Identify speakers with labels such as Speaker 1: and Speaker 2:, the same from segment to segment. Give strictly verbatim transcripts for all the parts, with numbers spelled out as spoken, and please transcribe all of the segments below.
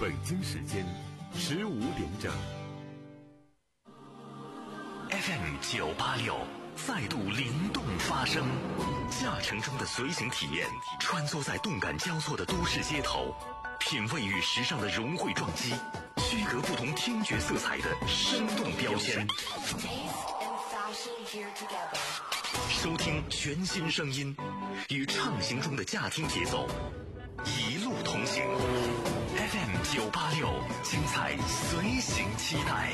Speaker 1: 北京时间十五点整。
Speaker 2: F M 九八六再度灵动发声，驾乘中的随行体验，穿梭在动感交错的都市街头，品味与时尚的融汇撞击，区隔不同听觉色彩的生动标签。收听全新声音，与畅行中的驾听节奏一路同行。F M 九八六，精彩随行期待。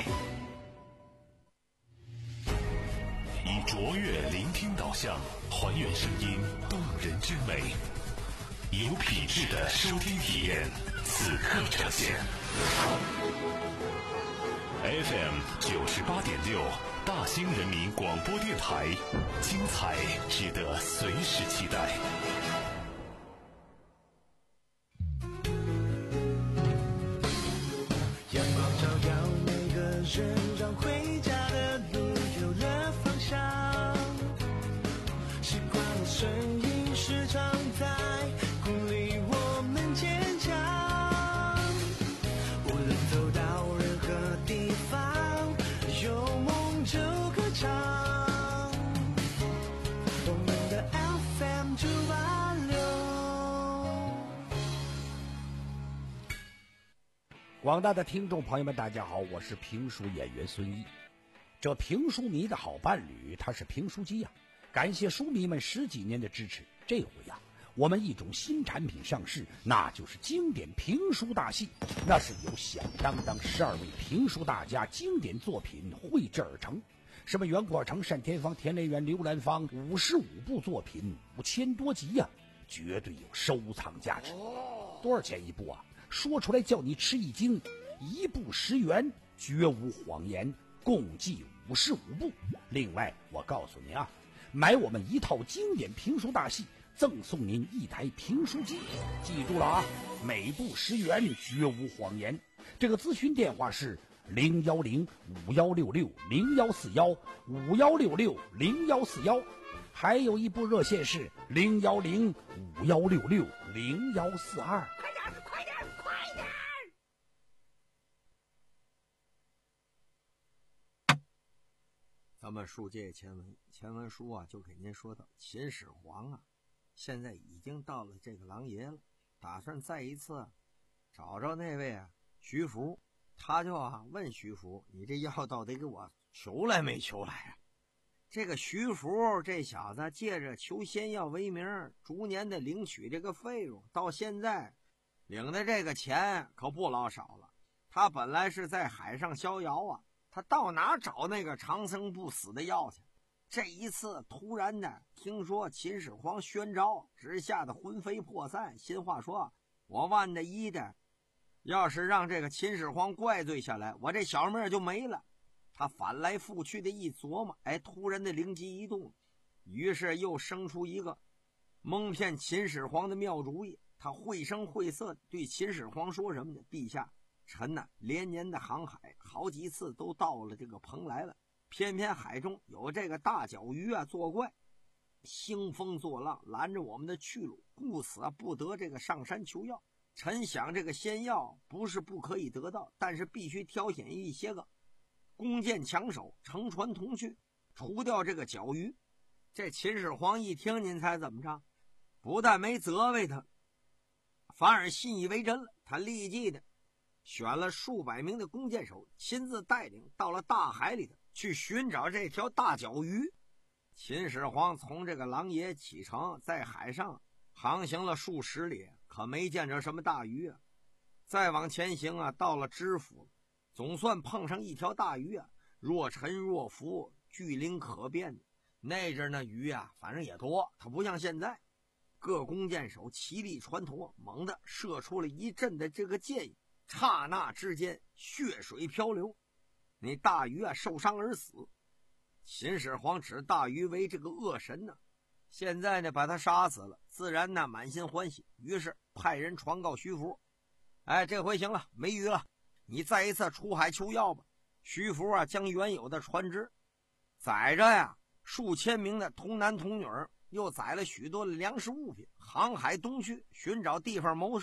Speaker 2: 以卓越聆听导向，还原声音动人之美，有品质的收听体验，此刻呈现。F M 九十八点六，大兴人民广播电台，精彩值得随时期待。
Speaker 3: 阳光照耀每个人，让回家的路有了方向。时光的身影时常在鼓励我们坚强。无论走到任何地方，有梦就歌唱。我们的 F M 九八六。
Speaker 4: 广大的听众朋友们，大家好，我是评书演员孙一。这评书迷的好伴侣，他是评书机呀、啊。感谢书迷们十几年的支持，这回呀、啊，我们一种新产品上市，那就是经典评书大戏。那是由响当当十二位评书大家经典作品绘制而成，什么袁阔成、单田芳、田连元、刘兰芳，五十五部作品，五千多集呀、啊，绝对有收藏价值。多少钱一部啊？说出来叫你吃一惊，一部十元，绝无谎言，共计五十五部。另外，我告诉你啊。买我们一套经典评书大戏，赠送您一台评书机，记住了啊！每部十元，绝无谎言。这个咨询电话是零幺零五幺六六零幺四幺五幺六六零幺四幺，还有一部热线是零幺零五幺六六零幺四二。
Speaker 5: 快点，快点，快点！
Speaker 6: 咱们书接前文，前文书啊就给您说到秦始皇啊，现在已经到了这个狼爷了，打算再一次找着那位啊徐福，他就啊问徐福，你这药到底给我求来没求来啊？这个徐福这小子借着求仙药为名，逐年的领取这个费用，到现在领的这个钱可不老少了。他本来是在海上逍遥啊，他到哪找那个长生不死的药去？这一次突然的听说秦始皇宣召，直吓得魂飞魄散，心话说，我万的一的要是让这个秦始皇怪罪下来，我这小命就没了。他翻来覆去的一琢磨，哎，突然的灵机一动，于是又生出一个蒙骗秦始皇的妙主意。他绘声绘色对秦始皇说什么呢？陛下，臣呐、啊、连年的航海，好几次都到了这个蓬莱了，偏偏海中有这个大角鱼啊作怪，兴风作浪，拦着我们的去路，故此啊不得这个上山求药。臣想这个仙药不是不可以得到，但是必须挑选一些个弓箭强手，乘船同去，除掉这个角鱼。这秦始皇一听，您猜怎么着？不但没责备他，反而信以为真了。他立即的选了数百名的弓箭手，亲自带领到了大海里头去寻找这条大角鱼。秦始皇从这个狼爷启程，在海上航行了数十里，可没见着什么大鱼啊。再往前行啊，到了知府，总算碰上一条大鱼啊，若沉若浮，巨灵可辨的。那阵那鱼啊，反正也多，它不像现在。各弓箭手齐力传投，猛地射出了一阵的这个箭影，刹那之间血水漂流，那大鱼啊受伤而死。秦始皇指大鱼为这个恶神呢，现在呢把他杀死了，自然呢满心欢喜，于是派人传告徐福，哎，这回行了，没鱼了，你再一次出海求药吧。徐福啊将原有的船只载着呀数千名的童男童女，又载了许多的粮食物品，航海东去寻找地方谋生。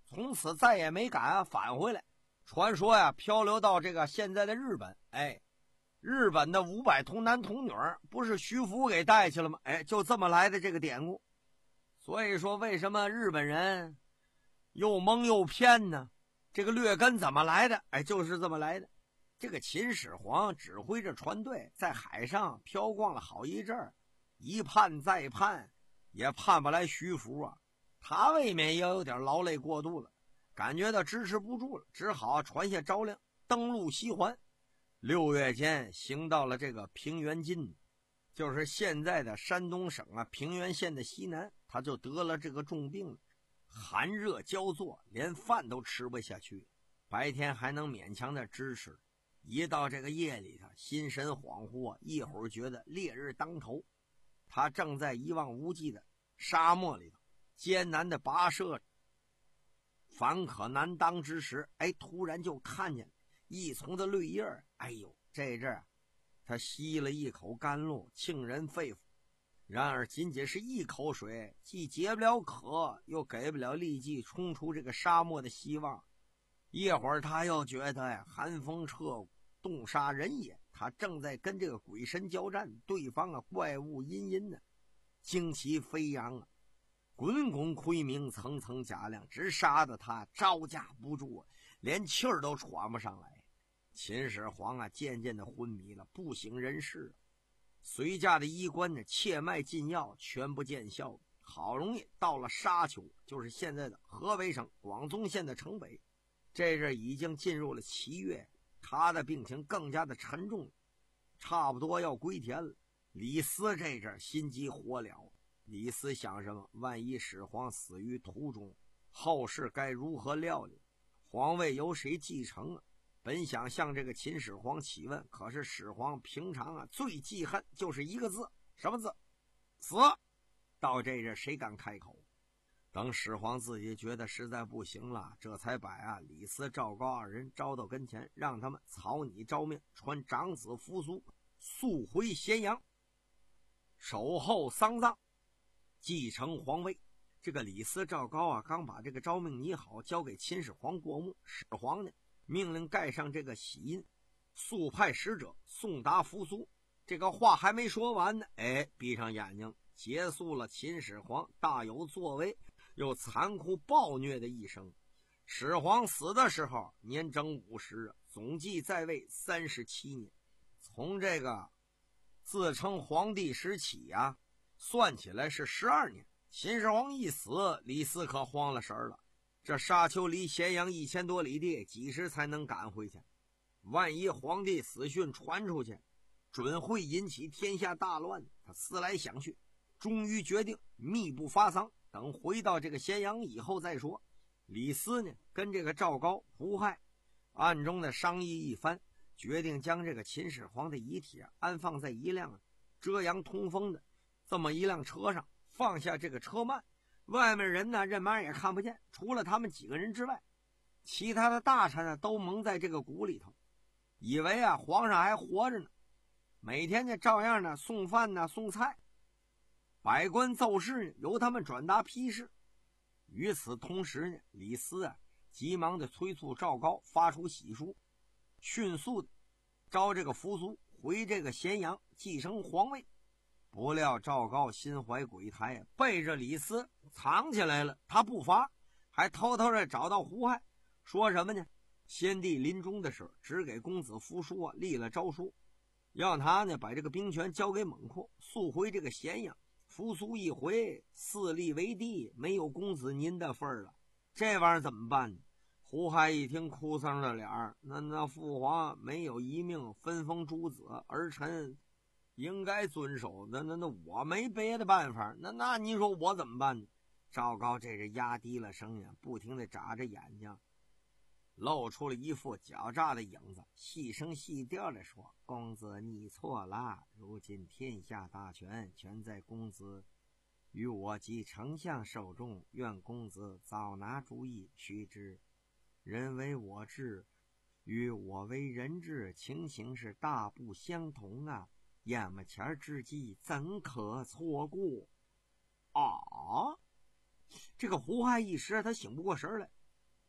Speaker 6: 从此再也没敢返回来。传说呀，漂流到这个现在的日本，哎，日本的五百童男童女不是徐福给带去了吗？哎，就这么来的这个典故。所以说，为什么日本人又蒙又骗呢？这个劣根怎么来的？哎，就是这么来的。这个秦始皇指挥着船队在海上飘逛了好一阵儿，一盼再盼，也盼不来徐福啊。他未免也有点劳累过度了，感觉到支持不住了，只好传下诏令，登陆西环。六月间行到了这个平原津，就是现在的山东省啊平原县的西南，他就得了这个重病了，寒热交作，连饭都吃不下去，白天还能勉强的支持，一到这个夜里他心神恍惚啊，一会儿觉得烈日当头。他正在一望无际的沙漠里头艰难的跋涉，反可难当之时，哎，突然就看见一丛的绿叶，哎呦，这阵啊，他吸了一口甘露，沁人肺腑。然而仅仅是一口水，既解不了渴，又给不了立即冲出这个沙漠的希望。一会儿他又觉得呀，寒风彻骨，冻杀人也。他正在跟这个鬼神交战，对方啊怪物阴阴的，旌旗飞扬啊，滚滚亏鸣，层层甲亮，直杀得他招架不住，连气儿都喘不上来。秦始皇啊渐渐的昏迷了，不省人事。随驾的医官呢切脉进药，全不见效。好容易到了沙丘，就是现在的河北省广宗县的城北。这阵已经进入了七月，他的病情更加的沉重，差不多要归田了。李斯这阵心急火燎，李斯想什么？万一始皇死于途中，后事该如何料理？皇位由谁继承啊？本想向这个秦始皇启问，可是始皇平常啊最记恨就是一个字，什么字？死。到这阵谁敢开口？等始皇自己觉得实在不行了，这才把啊李斯、赵高二人招到跟前，让他们草拟诏命，传长子扶苏速回咸阳，守候丧葬，继承皇位。这个李斯、赵高啊，刚把这个诏命拟好，交给秦始皇过目。始皇呢，命令盖上这个玺印，速派使者送达扶苏。这个话还没说完呢，哎，闭上眼睛，结束了秦始皇大有作为又残酷暴虐的一生。始皇死的时候年整五十，总计在位三十七年。从这个自称皇帝时起啊，算起来是十二年。秦始皇一死，李斯可慌了神了。这沙丘离咸阳一千多里地，几时才能赶回去？万一皇帝死讯传出去，准会引起天下大乱。他思来想去，终于决定密不发丧，等回到这个咸阳以后再说。李斯呢，跟这个赵高、胡亥暗中的商议一番，决定将这个秦始皇的遗体啊安放在一辆遮阳通风的这么一辆车上，放下这个车幔，外面人呢人马也看不见，除了他们几个人之外，其他的大臣呢都蒙在这个鼓里头，以为啊皇上还活着呢。每天呢照样呢送饭呢送菜，百官奏事呢由他们转达批示。与此同时呢，李斯啊急忙的催促赵高发出喜书，迅速的招这个扶苏回这个咸阳继承皇位。不料赵高心怀鬼胎，背着李斯藏起来了。他不发，还偷偷的找到胡亥，说什么呢？先帝临终的时候只给公子扶苏啊立了诏书，让他呢把这个兵权交给猛寇，速回这个咸阳。扶苏一回，四立为帝，没有公子您的份儿了。这玩意儿怎么办呢？胡亥一听，哭丧着脸儿，那那父皇没有遗命，分封诸子，儿臣应该遵守。那那那我没别的办法，那那你说我怎么办呢？赵高这是压低了声音，不停的眨着眼睛，露出了一副狡诈的影子，细声细调的说：“公子你错了，如今天下大权全在公子与我及丞相手中，愿公子早拿主意。须知人为我治，与我为人治，情形是大不相同啊！眼么前之计，怎可错过？”啊！这个胡亥一时他醒不过神来，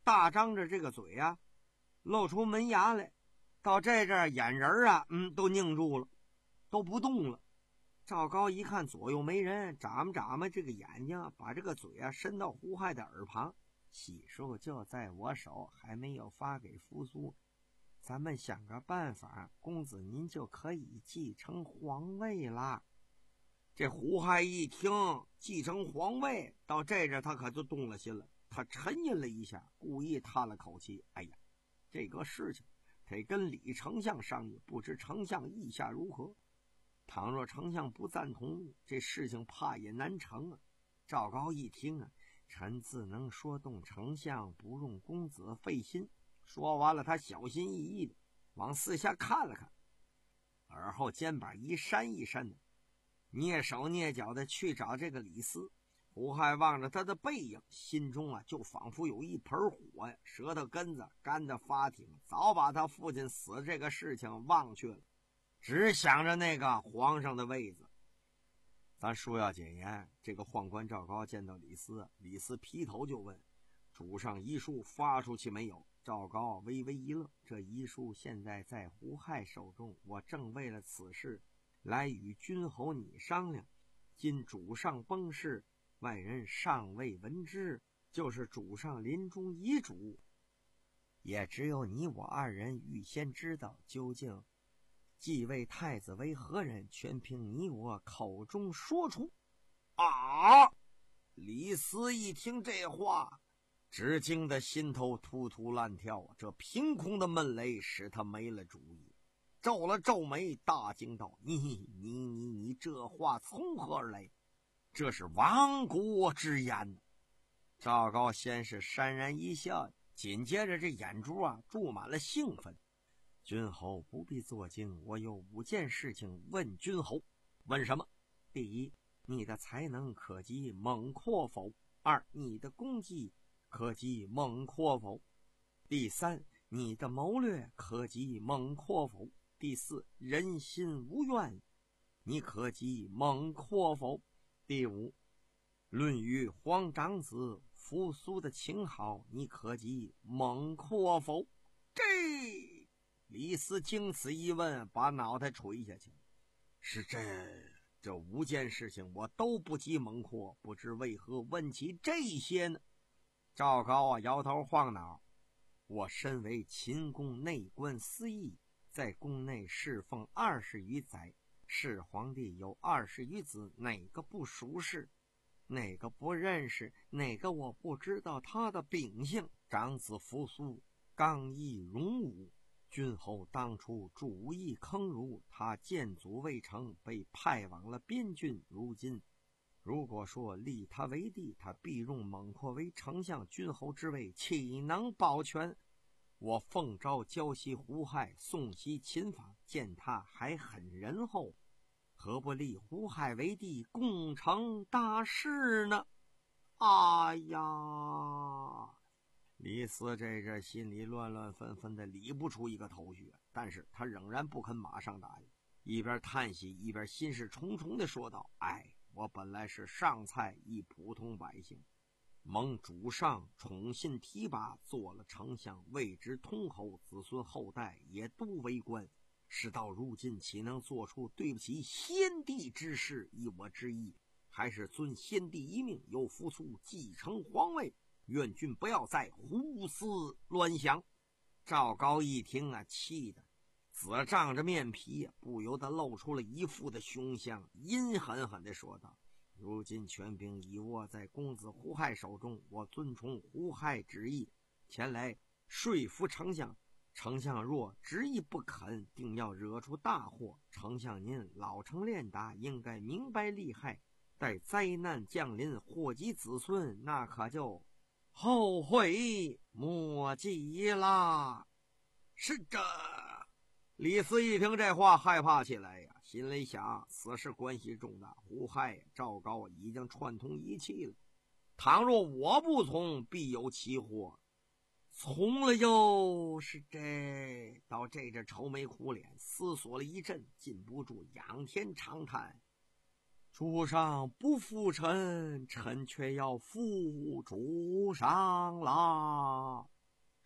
Speaker 6: 大张着这个嘴啊，露出门牙来。到这阵眼仁啊，嗯，都拧住了，都不动了。赵高一看左右没人，眨巴眨巴这个眼睛，把这个嘴啊伸到胡亥的耳旁。喜书就在我手，还没有发给扶苏，咱们想个办法，公子您就可以继承皇位啦。这胡亥一听继承皇位，到这阵他可就动了心了。他沉吟了一下，故意叹了口气，哎呀，这个事情得跟李丞相商议，不知丞相意下如何？倘若丞相不赞同，这事情怕也难成啊。赵高一听啊，臣自能说动丞相，不用公子费心。说完了，他小心翼翼的往四下看了看，而后肩膀一扇一扇的，蹑手蹑脚的去找这个李斯。胡亥望着他的背影，心中啊就仿佛有一盆火呀，舌头根子干得发挺，早把他父亲死这个事情忘却了，只想着那个皇上的位子。咱书要简言，这个宦官赵高见到李斯，李斯劈头就问：主上遗书发出去没有？赵高微微一愣，这遗书现在在胡亥手中，我正为了此事来与君侯你商量。今主上崩逝，外人尚未闻知，就是主上临终遗嘱，也只有你我二人预先知道，究竟继位太子为何人，全凭你我口中说出。啊！李斯一听这话，只惊得心头突突乱跳，这凭空的闷雷使他没了主意，皱了皱眉，大惊道：你你你你这话从何而来？这是亡国之言。赵高先是潸然一笑，紧接着这眼珠啊注满了兴奋。君侯不必作惊，我有五件事情问君侯。问什么？第一，你的才能可及猛阔否？二，你的功绩可及猛阔否？第三，你的谋略可及猛阔否？第四，人心无怨，你可及猛阔否？第五，论语黄长子扶苏的情好，你可及猛阔否？这李斯经此一问，把脑袋垂下去。是这这五件事情我都不及猛阔，不知为何问起这些呢？赵高啊摇头晃脑，我身为秦宫内官司役，在宫内侍奉二十余载，是皇帝有二十余子，哪个不熟识？哪个不认识？哪个我不知道他的秉性？长子扶苏刚毅勇武，君侯当初主意坑儒，他建祖未成，被派往了边郡。如今如果说立他为帝，他必用猛阔为丞相君侯之位，岂能保全？我奉诏交西胡亥，送西秦法，见他还很仁厚，何不立胡亥为帝，共成大事呢？哎呀！李斯这阵心里乱乱纷纷的，理不出一个头绪，但是他仍然不肯马上答应，一边叹息一边心事重重的说道：哎，我本来是上菜一普通百姓，蒙主上宠信提拔，做了丞相，位之通侯，子孙后代也都为官，事到如今岂能做出对不起先帝之事？依我之意，还是遵先帝一命，由扶苏继承皇位，愿君不要再胡思乱想。赵高一听啊，气的紫胀着面皮，不由得露出了一副的凶相，阴狠狠地说道：如今权柄已握在公子胡亥手中，我遵从胡亥旨意前来说服丞相，丞相若执意不肯，定要惹出大祸。丞相您老成练达，应该明白利害，待灾难降临，祸及子孙，那可就后悔莫及啦。是这李斯一听这话，害怕起来呀，心里想此事关系重大，胡亥赵高已经串通一气了，倘若我不从，必有其祸。从了又是这到这阵愁眉苦脸，思索了一阵，禁不住仰天长叹：主上不负臣，臣却要负主上啦。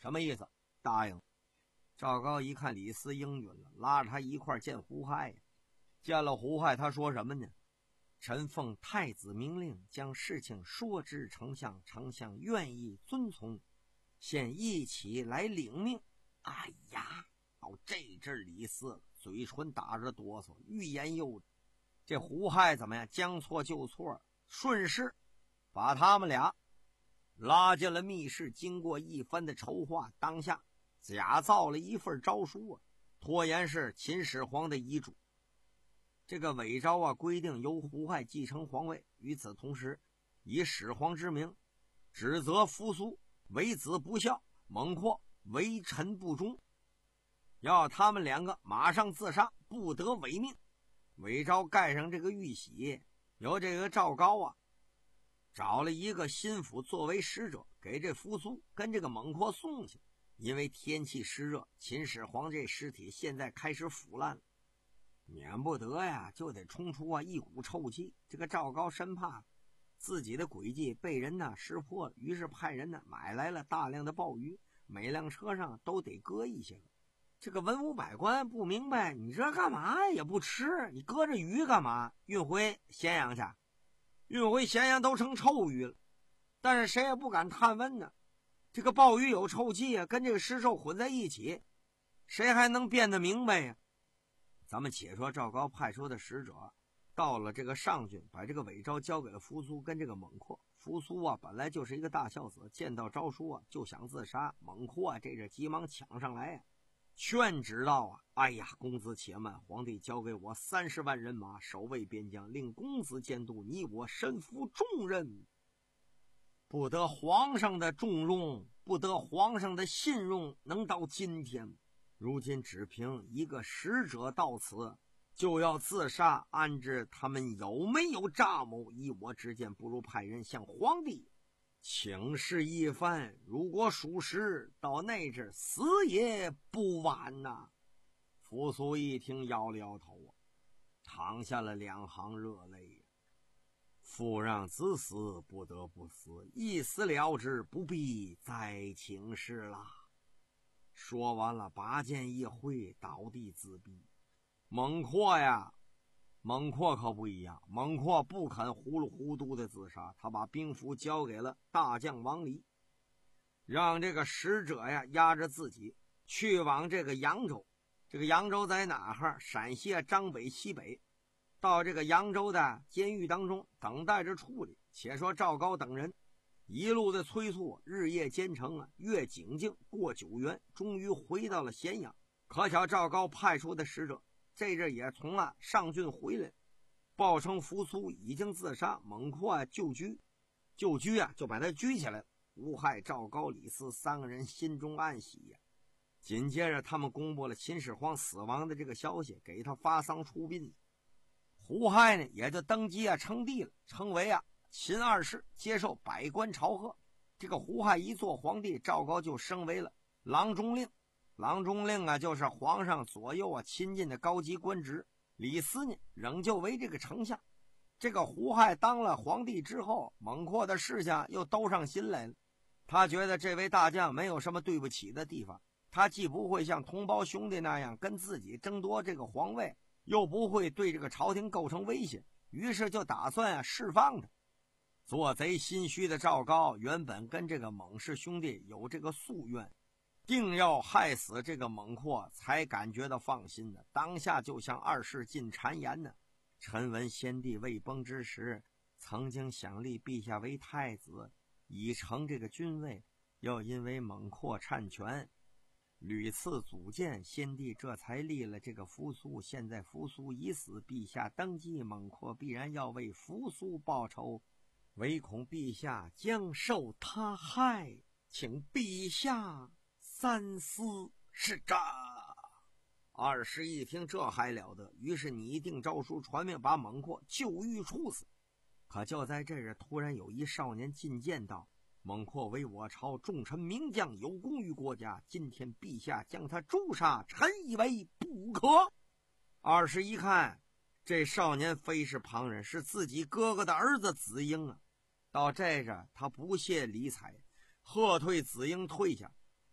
Speaker 6: 什么意思？答应。赵高一看李斯应允了，拉着他一块见胡亥呀。见了胡亥，他说什么呢？臣奉太子明令，将事情说知丞相，丞相愿意遵从，现一起来领命。哎呀，到这阵李斯嘴唇打着哆嗦，欲言又止。这胡亥怎么样？将错就错，顺势把他们俩拉进了密室。经过一番的筹划，当下假造了一份诏书啊，拖延是秦始皇的遗嘱。这个伪诏啊，规定由胡亥继承皇位，与此同时以始皇之名指责扶苏为子不孝，猛阔为臣不忠，要他们两个马上自杀，不得违命。伪诏盖上这个玉玺，由这个赵高啊找了一个心腹作为使者，给这扶苏跟这个猛阔送去。因为天气湿热，秦始皇这尸体现在开始腐烂了，免不得呀就得冲出啊一股臭气。这个赵高生怕自己的诡计被人呢识破了，于是派人呢买来了大量的鲍鱼，每辆车上都得搁一些个。这个文武百官不明白，你这干嘛也不吃，你搁着鱼干嘛？运回咸阳去，运回咸阳都成臭鱼了。但是谁也不敢探问呢，这个鲍鱼有臭气啊，跟这个尸臭混在一起，谁还能辨得明白呀？咱们且说赵高派出的使者到了这个上郡，把这个伪诏交给了扶苏跟这个猛阔。扶苏啊本来就是一个大孝子，见到诏书啊就想自杀。猛阔啊这是急忙抢上来呀、啊，劝止道啊，哎呀，公子且慢，皇帝交给我三十万人马守卫边疆，令公子监督，你我身负重任，不得皇上的重用，不得皇上的信用，能到今天。如今只凭一个使者到此就要自杀，安知他们有没有诈谋？依我之见，不如派人向皇帝请示一番，如果属实，到那阵死也不晚呐、啊。扶苏一听摇了摇头啊，淌下了两行热泪呀、啊。父让子死，不得不死，一死了之，不必再请示了。说完了，拔剑一挥，倒地自毙。猛阔呀，猛阔可不一样，猛阔不肯糊里糊涂的自杀，他把兵符交给了大将王离，让这个使者呀押着自己去往这个扬州。这个扬州在哪儿？陕西张北西北。到这个扬州的监狱当中等待着处理。且说赵高等人一路的催促，日夜兼程啊，越景靖过九原，终于回到了咸阳。可巧赵高派出的使者这阵也从啊上郡回来，报称扶苏已经自杀，猛阔啊就居就居啊就把他拘起来了。胡亥、赵高、李斯三个人心中暗喜呀、啊。紧接着他们公布了秦始皇死亡的这个消息，给他发丧出殡。胡亥呢也就登基啊称帝了，称为啊秦二世，接受百官朝贺。这个胡亥一做皇帝，赵高就升为了郎中令。郎中令啊就是皇上左右啊亲近的高级官职。李斯呢仍旧为这个丞相。这个胡亥当了皇帝之后，猛阔的事情又兜上心来了。他觉得这位大将没有什么对不起的地方，他既不会像同胞兄弟那样跟自己争夺这个皇位，又不会对这个朝廷构成威胁，于是就打算啊释放他。做贼心虚的赵高原本跟这个猛氏兄弟有这个夙愿，定要害死这个猛阔才感觉到放心的。当下就向二世进谗言呢，臣闻先帝未崩之时，曾经想立陛下为太子，以成这个君位，又因为猛阔擅权，屡次阻谏，先帝这才立了这个扶苏。现在扶苏已死，陛下登基，猛阔必然要为扶苏报仇，唯恐陛下将受他害，请陛下三思。是这二世一听，这还了得，于是拟定诏书，传命把猛阔就狱处死。可就在这日，突然有一少年进谏道，猛阔为我朝重臣名将，有功于国家，今天陛下将他诛杀，臣以为不可。二世一看，这少年非是旁人，是自己哥哥的儿子子婴啊。到这着他不屑理睬，喝退子婴退下，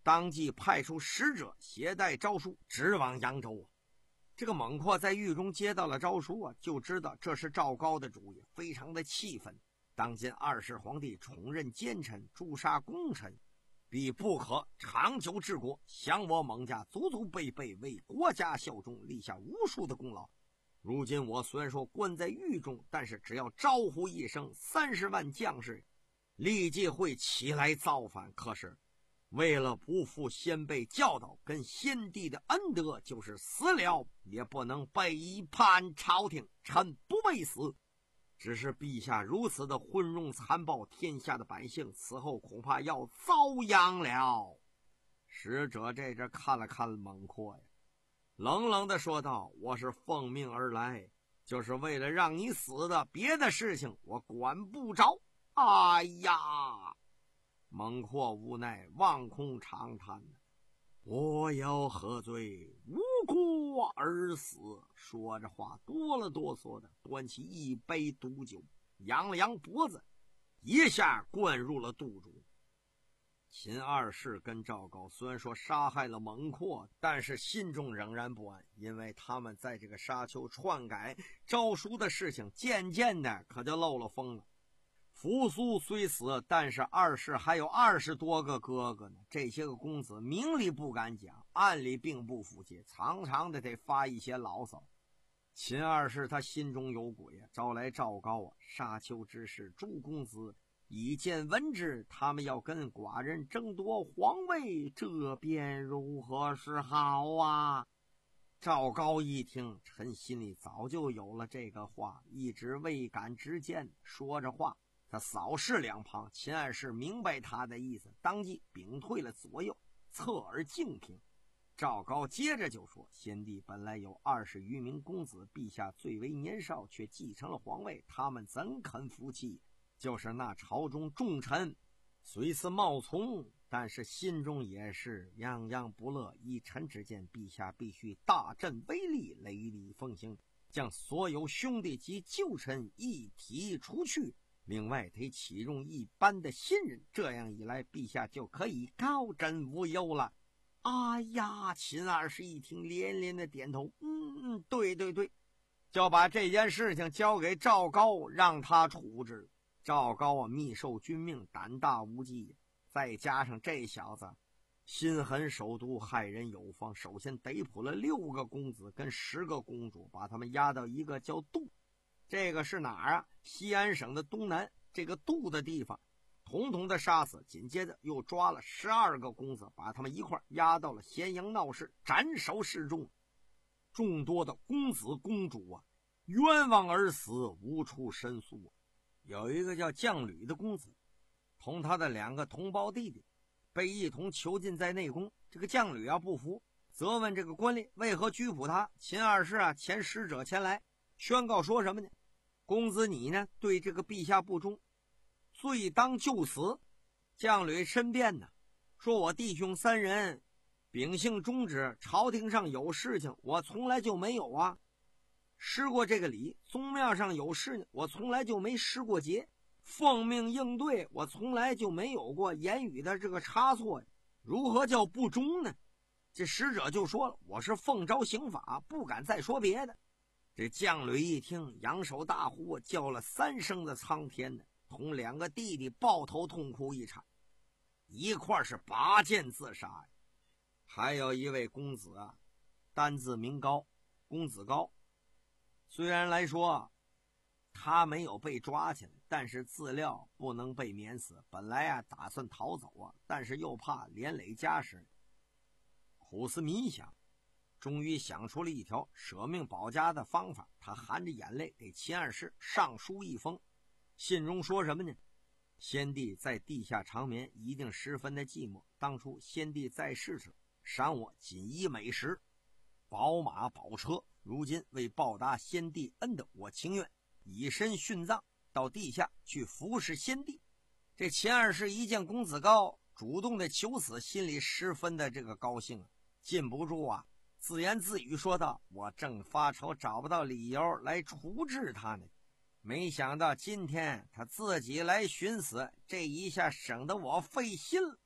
Speaker 6: 当即派出使者携带诏书直往扬州啊。这个猛阔在狱中接到了诏书啊，就知道这是赵高的主意，非常的气愤。当今二世皇帝宠任奸臣，诛杀功臣，必不可长久治国，想我蒙家祖祖辈辈为国家效忠，立下无数的功劳。如今我虽然说关在狱中，但是只要招呼一声，三十万将士立即会起来造反。可是为了不负先辈教导跟先帝的恩德，就是死了也不能背叛朝廷，臣不畏死。只是陛下如此的昏庸残暴，天下的百姓此后恐怕要遭殃了。使者这阵看了看猛阔呀，冷冷地说道：我是奉命而来，就是为了让你死的，别的事情我管不着。哎呀！猛阔无奈，望空长叹：我有何罪，无辜而死？说着话哆了哆嗦的端起一杯毒酒，扬了扬脖子，一下灌入了肚中。秦二世跟赵高虽然说杀害了猛阔，但是心中仍然不安，因为他们在这个沙丘篡改诏书的事情渐渐的可就漏了风了。扶苏虽死，但是二世还有二十多个哥哥呢，这些个公子明里不敢讲，暗里并不服气，常常的得发一些牢骚。秦二世他心中有鬼啊，招来赵高啊，沙丘之事诸公子已见闻之，他们要跟寡人争夺皇位，这便如何是好啊？赵高一听，臣心里早就有了这个话，一直未敢直谏。说着话，他扫视两旁，秦二世明白他的意思，当即屏退了左右，侧耳静听。赵高接着就说：先帝本来有二十余名公子，陛下最为年少，却继承了皇位，他们怎肯服气？就是那朝中重臣虽似冒从，但是心中也是样样不乐。依臣之见，陛下必须大振威力，雷厉风行，将所有兄弟及旧臣一体除去，另外得启用一般的新人，这样一来，陛下就可以高枕无忧了。哎呀！秦二世一听，连连的点头，嗯，对对对，就把这件事情交给赵高，让他处置。赵高啊，密受君命，胆大无忌，再加上这小子心狠手毒，害人有方，首先逮捕了六个公子跟十个公主，把他们押到一个叫杜，这个是哪儿啊？西安省的东南这个杜的地方，统统的杀死。紧接着又抓了十二个公子，把他们一块押到了咸阳闹市，斩首示众。众多的公子公主啊，冤枉而死，无处申诉啊。有一个叫将吕的公子，同他的两个同胞弟弟被一同囚禁在内宫。这个将吕啊不服，责问这个官吏为何拘捕他。秦二世啊遣使者前来宣告说什么呢？公子你呢对这个陛下不忠，罪当就死。将吕申辩呢，说我弟兄三人秉性忠直，朝廷上有事情我从来就没有啊，失过这个礼；宗庙上有事呢，我从来就没失过节；奉命应对，我从来就没有过言语的这个差错，如何叫不忠呢？这使者就说了，我是奉诏刑法，不敢再说别的。这将吕一听，扬手大呼，叫了三声的苍天呢，同两个弟弟抱头痛哭一场，一块是拔剑自杀呀。还有一位公子啊，单字名高，公子高，虽然来说他没有被抓起来，但是自料不能被免死。本来啊打算逃走啊，但是又怕连累家事，苦思冥想，终于想出了一条舍命保家的方法。他含着眼泪给秦二世上书一封，信中说什么呢？先帝在地下长眠，一定十分的寂寞。当初先帝在世时，赏我锦衣美食，宝马宝车，如今为报答先帝恩德，我情愿以身殉葬，到地下去服侍先帝。这秦二世一见公子高主动的求死，心里十分的这个高兴啊，禁不住啊自言自语说道：我正发愁找不到理由来处置他呢，没想到今天他自己来寻死，这一下省得我费心了。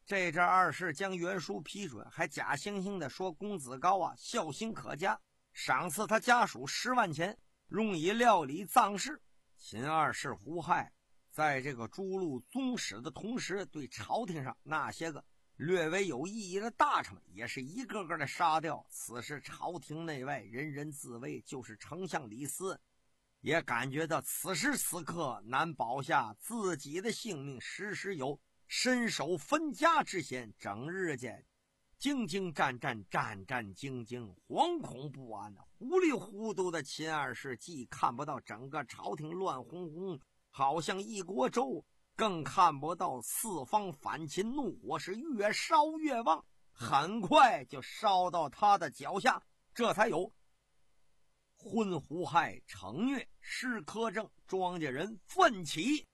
Speaker 6: 这阵二世将原书批准，还假惺惺的说公子高啊孝心可嘉，赏赐他家属十万钱，用以料理葬事。秦二世胡亥在这个诛戮宗室的同时，对朝廷上那些个略微有意义的大臣们也是一个个的杀掉。此时朝廷内外人人自危，就是丞相李斯也感觉到此时此刻难保下自己的性命，时时有身首分家之险，整日间兢兢战战，战战兢兢，惶恐不安。糊里糊涂的秦二世既看不到整个朝廷乱哄哄，好像一锅粥，更看不到四方反秦怒火是越烧越旺，很快就烧到他的脚下。这才有昏胡亥惩虐失苛政，庄稼人奋起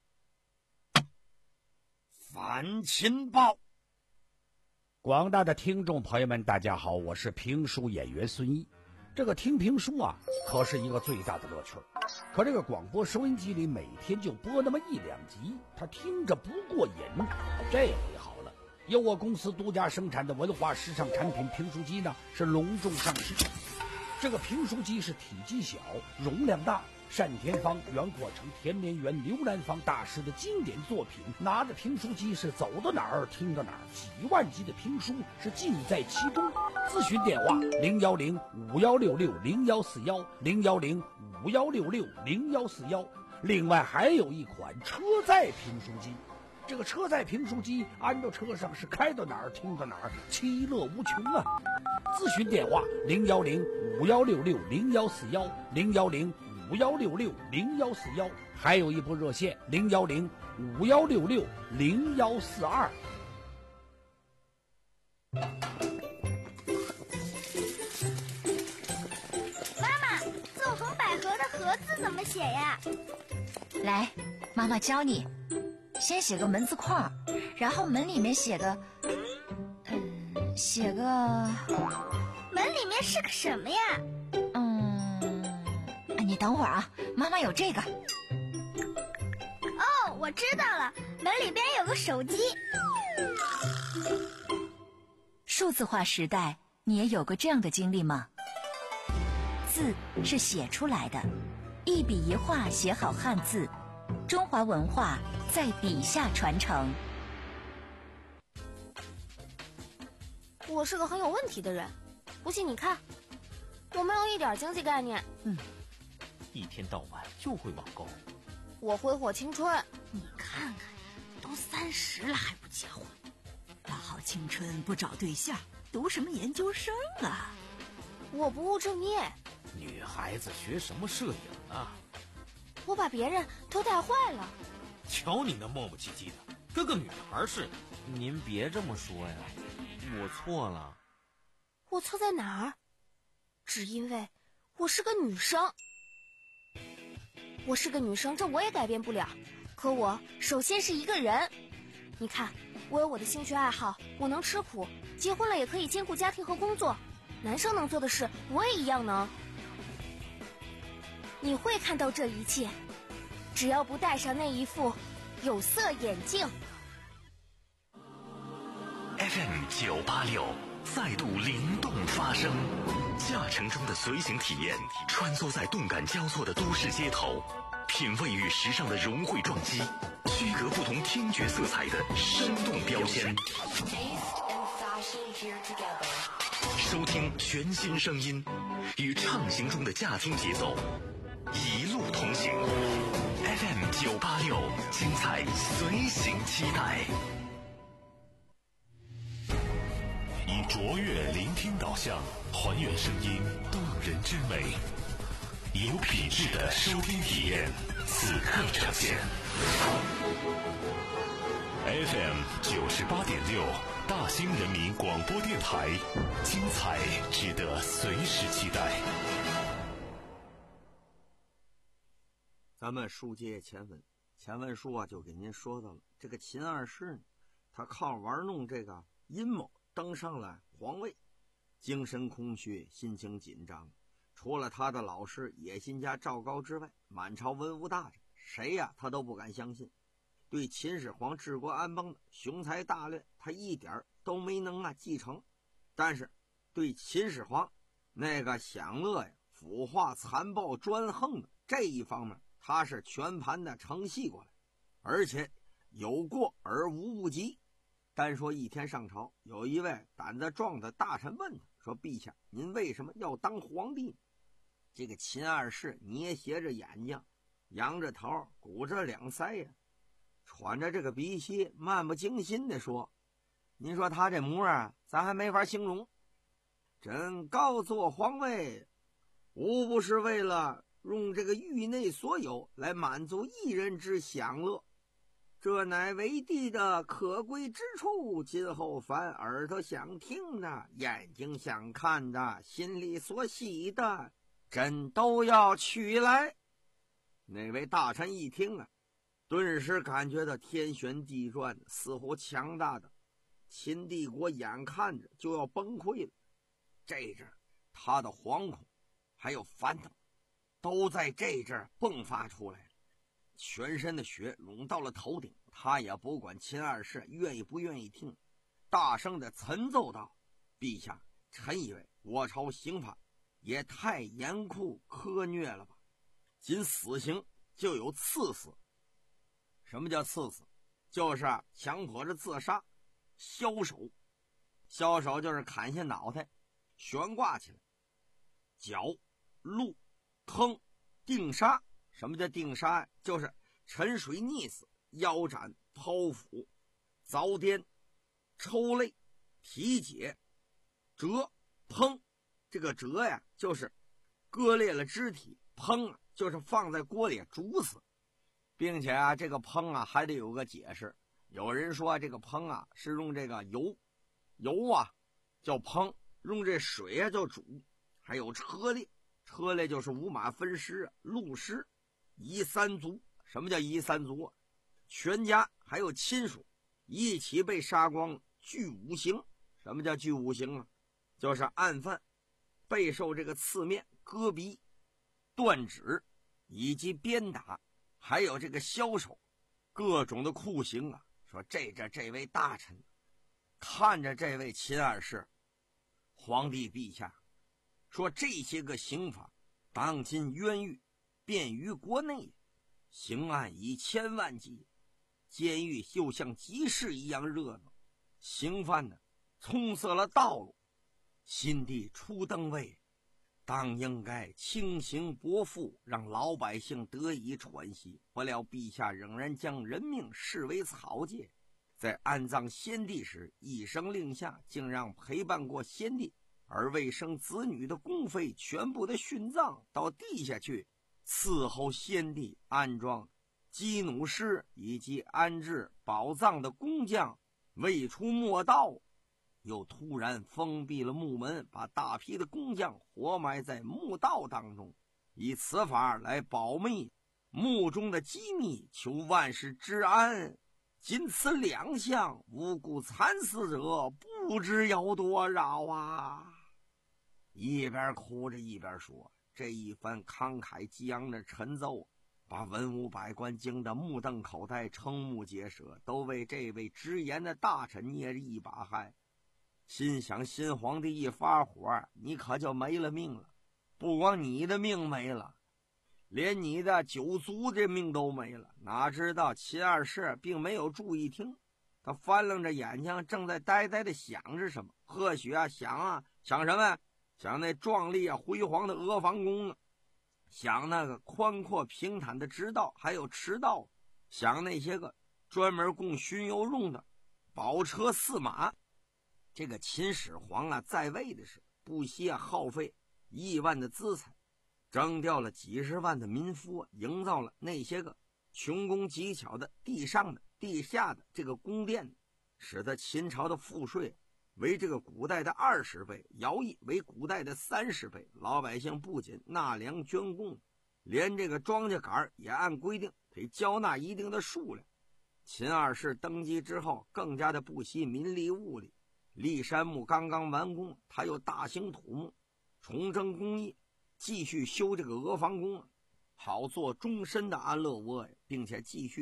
Speaker 6: 反秦报。
Speaker 4: 广大的听众朋友们大家好，我是评书演员孙毅。这个听评书啊可是一个最大的乐趣，可这个广播收音机里每天就播那么一两集，他听着不过瘾。这回好了，由我公司独家生产的文化时尚产品评书机呢是隆重上市。这个评书机是体积小，容量大，单田芳、袁阔成、田连元、刘兰芳大师的经典作品，拿着评书机是走到哪儿听到哪儿，几万集的评书是尽在其中。咨询电话零幺零五幺六六零幺四幺零幺零五幺六六零幺四幺。另外还有一款车载评书机，这个车载评书机安到车上是开到哪儿听到哪儿，其乐无穷啊！咨询电话零幺零五幺六六零幺四幺零幺零五幺六六零幺四幺，还有一部热线零幺零五幺六六零幺四二。
Speaker 5: 妈妈，纵横捭阖的阖字怎么写呀？
Speaker 7: 来，妈妈教你。先写个门字框，然后门里面写个，嗯，写个
Speaker 5: 门里面是个什么呀？
Speaker 7: 嗯，你等会儿啊，妈妈有这个。
Speaker 5: 哦，我知道了，门里边有个手机。
Speaker 7: 数字化时代，你也有过这样的经历吗？字是写出来的，一笔一画写好汉字，中华文化在笔下传承。
Speaker 8: 我是个很有问题的人，不信你看，我没有一点经济概念。
Speaker 9: 嗯，一天到晚就会网购。
Speaker 8: 我挥霍青春。
Speaker 10: 你看看，都三十了还不结婚，大好青春不找对象，读什么研究生啊？
Speaker 8: 我不务正业。
Speaker 9: 女孩子学什么摄影啊？
Speaker 8: 我把别人都带坏了。
Speaker 9: 瞧你那磨磨唧唧的，跟个女孩似的。
Speaker 11: 您别这么说呀，我错了。
Speaker 8: 我错在哪儿？只因为我是个女生。我是个女生，这我也改变不了。可我首先是一个人。你看，我有我的兴趣爱好，我能吃苦，结婚了也可以兼顾家庭和工作。男生能做的事，我也一样能。你会看到这一切，只要不戴上那一副有色眼镜。
Speaker 2: F M 九八六再度灵动发声，驾乘中的随行体验，穿梭在动感交错的都市街头，品味与时尚的融汇撞击，区隔不同听觉色彩的生动标签。收听全新声音，与畅行中的驾听节奏一路同行。 F M 九八六，精彩随行期待。以卓越聆听导向，还原声音动人之美，以有品质的收听体验，此刻呈现。F M 九十八点六，大兴人民广播电台，精彩值得随时期待。
Speaker 6: 咱们书接前文，前文书啊就给您说到了，这个秦二世呢，他靠玩弄这个阴谋登上了皇位，精神空虚，心情紧张。除了他的老师野心家赵高之外，满朝文武大臣谁呀他都不敢相信。 对秦始皇治国安邦的雄才大略，他一点都没能啊继承。但是对秦始皇那个享乐呀、腐化、残暴、专横的这一方面，他是全盘的承袭过来，而且有过而无不及。单说一天上朝，有一位胆子壮的大臣问他说：“陛下，您为什么要当皇帝？”这个秦二世捏斜着眼睛，仰着头，鼓着两腮呀，喘着这个鼻息，漫不经心地说：“您说他这模样，咱还没法形容。朕高坐皇位，无不是为了用这个域内所有来满足一人之享乐，这乃为帝的可贵之处。今后凡耳朵想听的、眼睛想看的、心里所喜的，朕都要取来。”那位大臣一听啊，顿时感觉到天旋地转，似乎强大的秦帝国眼看着就要崩溃了。这阵他的惶恐还有烦恼都在这阵迸发出来了，全身的血涌到了头顶。他也不管秦二世愿意不愿意听，大声的陈奏道：“陛下，臣以为我朝刑法也太严酷苛虐了吧？仅死刑就有赐死。什么叫赐死？就是啊，强迫着自杀，削手，削手就是砍下脑袋，悬挂起来，绞、戮、烹、定杀。什么叫定杀？就是沉水溺死、腰斩、剖腹、凿颠、抽肋、体解、折、烹。这个折呀，就是割裂了肢体；烹啊，就是放在锅里煮死。并且啊，这个烹啊还得有个解释。有人说这个烹啊是用这个油，油啊叫烹，用这水啊叫煮。还有车裂，车裂就是五马分尸、戮尸、夷三族。什么叫夷三族？全家还有亲属一起被杀光，具五刑。什么叫具五刑啊？就是案犯备受这个刺面、割鼻、断指以及鞭打，还有这个削手，各种的酷刑啊。说这这这位大臣看着这位秦二世，皇帝陛下，说这些个刑法当今冤狱遍于国内，刑案以千万计，监狱就像集市一样热闹，刑犯呢充塞了道路。新帝初登位，当应该轻刑薄赋，让老百姓得以喘息。不料陛下仍然将人命视为草芥，在安葬先帝时一声令下，竟让陪伴过先帝而未生子女的宫妃全部的殉葬到地下去，伺候先帝安装基弩师以及安置宝藏的工匠未出墓道，又突然封闭了墓门，把大批的工匠活埋在墓道当中，以此法来保密墓中的机密，求万世之安。仅此两项，无辜惨死者不知有多少啊！一边哭着一边说，这一番慷慨激昂的陈奏，把文武百官惊得目瞪口呆，瞠目结舌，都为这位直言的大臣捏着一把汗。心想新皇帝一发火，你可就没了命了。不光你的命没了，连你的九族的命都没了。哪知道秦二世并没有注意听，他翻楞着眼睛，正在呆呆的想着什么。或许啊想啊想什么呀？想那壮丽啊辉煌的阿房宫呢，想那个宽阔平坦的直道还有驰道，想那些个专门供巡游用的宝车驷马。这个秦始皇啊在位的时候，不惜啊耗费亿万的资财，征调了几十万的民夫，营造了那些个穷工极巧的地上的地下的这个宫殿，使得秦朝的赋税为这个古代的二十倍，徭役为古代的三十倍。老百姓不仅纳粮捐贡，连这个庄稼杆也按规定得交纳一定的数量。秦二世登基之后，更加的不惜民力物力。骊山墓刚刚完工，他又大兴土木，重整工业，继续修这个阿房宫，好做终身的安乐窝，并且继续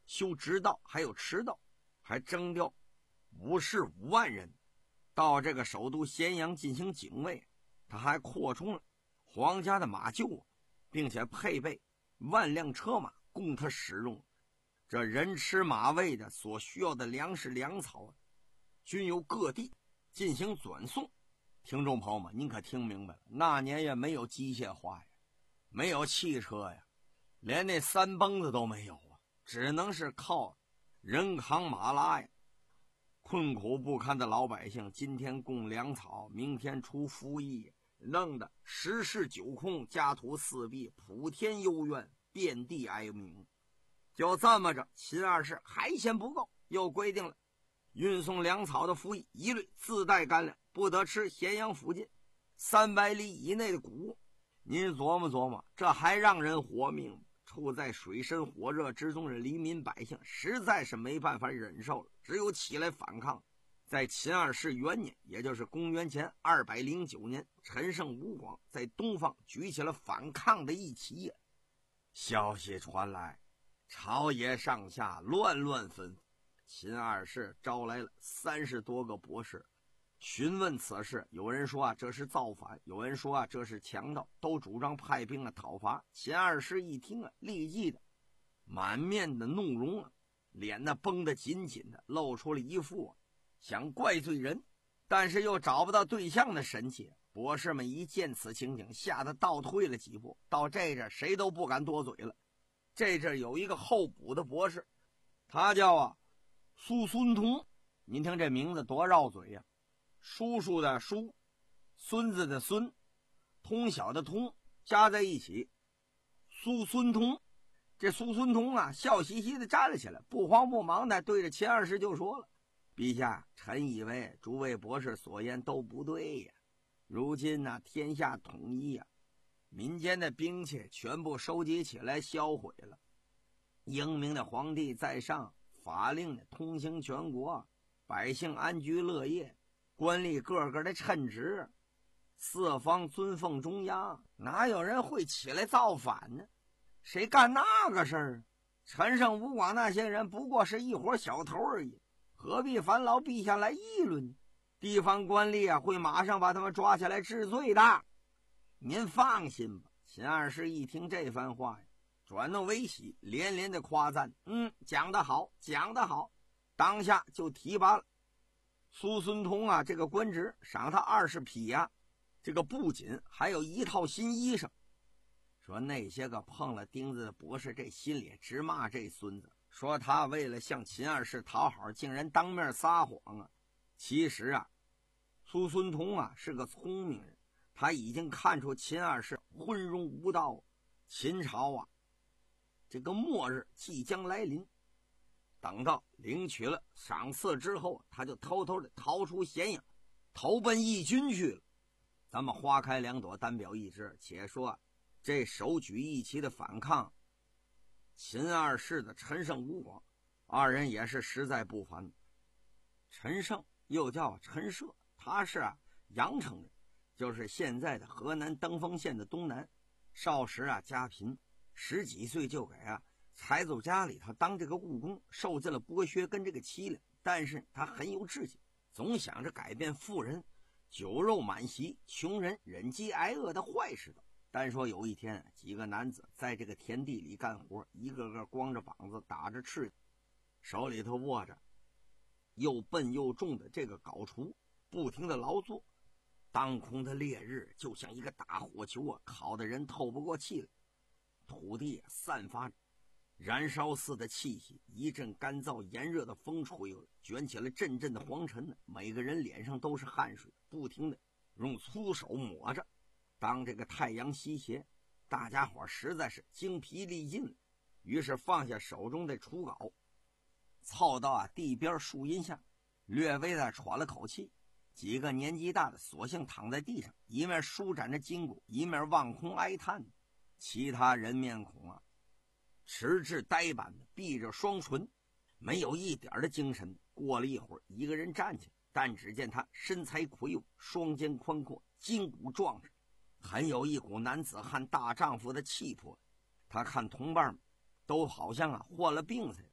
Speaker 6: 修直道还有驰道，还征调五十五万人到这个首都咸阳进行警卫。他还扩充了皇家的马厩，并且配备万辆车马供他使用。这人吃马喂的所需要的粮食粮草均由各地进行转送。听众朋友们，您可听明白了，那年也没有机械化呀，没有汽车呀，连那三蹦子都没有啊，只能是靠人扛马拉呀。困苦不堪的老百姓，今天供粮草，明天出服役，弄得十室九空，家徒四壁，普天幽怨，遍地哀鸣。就这么着，秦二世还嫌不够，又规定了运送粮草的服役一律自带干粮，不得吃咸阳附近三百里以内的谷物。您琢磨琢磨，这还让人活命吗？处在水深火热之中的黎民百姓实在是没办法忍受了，只有起来反抗。在秦二世元年，也就是公元前二百零九年，陈胜吴广在东方举起了反抗的一旗呀。消息传来，朝野上下乱乱纷纷。秦二世招来了三十多个博士，询问此事。有人说啊，这是造反；有人说啊，这是强盗，都主张派兵啊讨伐。秦二世一听啊，立即的满面的怒容啊，脸呢绷得紧紧的，露出了一副、啊、想怪罪人，但是又找不到对象的神气。博士们一见此情景，吓得倒退了几步。到这阵谁都不敢多嘴了。这阵有一个候补的博士，他叫啊苏孙同。您听这名字多绕嘴呀、啊！叔叔的叔，孙子的孙，通晓的通，加在一起，苏孙同。这苏孙同啊，笑嘻嘻的站了起来，不慌不忙的对着秦二世就说了：“陛下，臣以为诸位博士所言都不对呀。如今呢、啊，天下统一呀、啊，民间的兵器全部收集起来销毁了，英明的皇帝在上，法令呢通行全国，百姓安居乐业。”官吏个个的称职，四方尊奉中央，哪有人会起来造反呢？谁干那个事儿？陈胜吴广那些人不过是一伙小头而已，何必烦劳陛下来议论？地方官吏啊，会马上把他们抓起来治罪的。您放心吧。秦二世一听这番话呀，转怒为喜，连连的夸赞：“嗯，讲得好，讲得好！”当下就提拔了苏孙通啊，这个官职赏他二十匹呀、啊，这个布锦，还有一套新衣裳。说那些个碰了钉子的博士，这心里直骂这孙子，说他为了向秦二世讨好，竟然当面撒谎啊！其实啊，苏孙通啊是个聪明人，他已经看出秦二世昏庸无道，秦朝啊这个末日即将来临。等到领取了赏赐之后，他就偷偷的逃出咸阳，投奔义军去了。咱们花开两朵，单表一枝。且说这手举义旗的反抗，秦二世的陈胜吴广二人也是实在不凡。陈胜又叫陈涉，他是啊阳城人，就是现在的河南登封县的东南。少时啊家贫，十几岁就给啊财主家里头当这个务工，受尽了剥削跟这个凄凉，但是他很有志气，总想着改变富人酒肉满席，穷人忍饥挨饿的坏事的。单说有一天，几个男子在这个田地里干活，一个个光着膀子，打着赤，手里头握着又笨又重的这个镐锄，不停的劳作。当空的烈日就像一个大火球啊，烤得人透不过气来。土地散发着燃烧似的气息，一阵干燥炎热的风吹了，卷起了阵阵的黄尘呢。每个人脸上都是汗水，不停的用粗手抹着。当这个太阳西斜，大家伙实在是精疲力尽了，于是放下手中的锄镐，凑到啊地边树荫下，略微的喘了口气。几个年纪大的索性躺在地上，一面舒展着筋骨，一面望空哀叹。其他人面孔啊迟滞呆板的，闭着双唇，没有一点的精神。过了一会儿，一个人站起来，但只见他身材魁梧，双肩宽阔，筋骨壮实，很有一股男子汉大丈夫的气魄。他看同伴们都好像啊患了病似的，